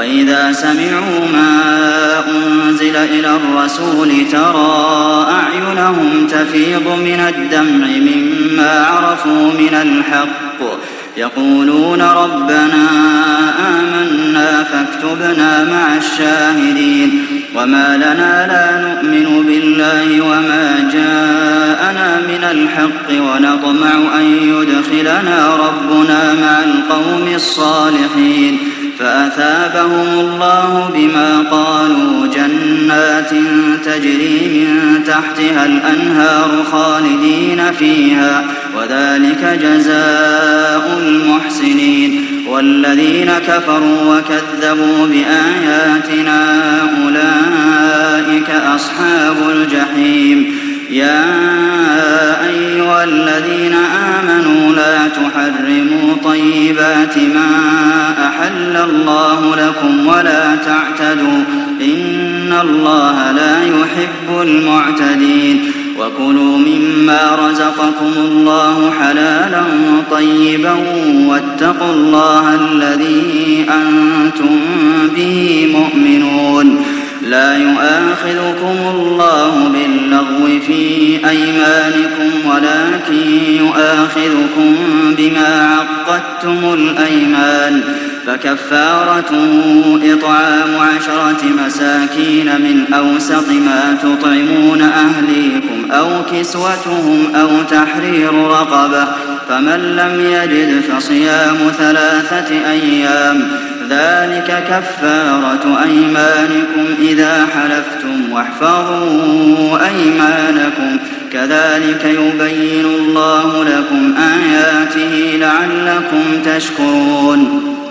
وإذا سمعوا ما أنزل إلى الرسول ترى أعينهم تفيض من الدمع مما عرفوا من الحق يقولون ربنا آمنا فاكتبنا مع الشاهدين وما لنا لا نؤمن بالله وما جاءنا من الحق ونطمع أن يدخلنا ربنا مع القوم الصالحين فأثابهم الله بما قالوا جنات تجري من تحتها الأنهار خالدين فيها وذلك جزاء المحسنين والذين كفروا وكذبوا بآياتنا أولئك أصحاب الجحيم يا أيها الذين آمنوا لا تحرموا طيبات ما أحل الله لكم ولا تعتدوا إن الله لا يحب المعتدين وكلوا مما رزقكم الله حلالا طيبا واتقوا الله الذي أنتم به مؤمنون لا يؤاخذكم الله باللغو في أيمانكم ولكن يؤاخذكم بما عقدتم الأيمان فكفارته إطعام 10 مساكين من أوسط ما تطعمون أهليكم أو كسوتهم أو تحرير رقبة فمن لم يجد فصيام 3 أيام ذلك كفارة أيمانكم إذا حلفتم واحفظوا أيمانكم كذلك يبين الله لكم آياته لعلكم تشكرون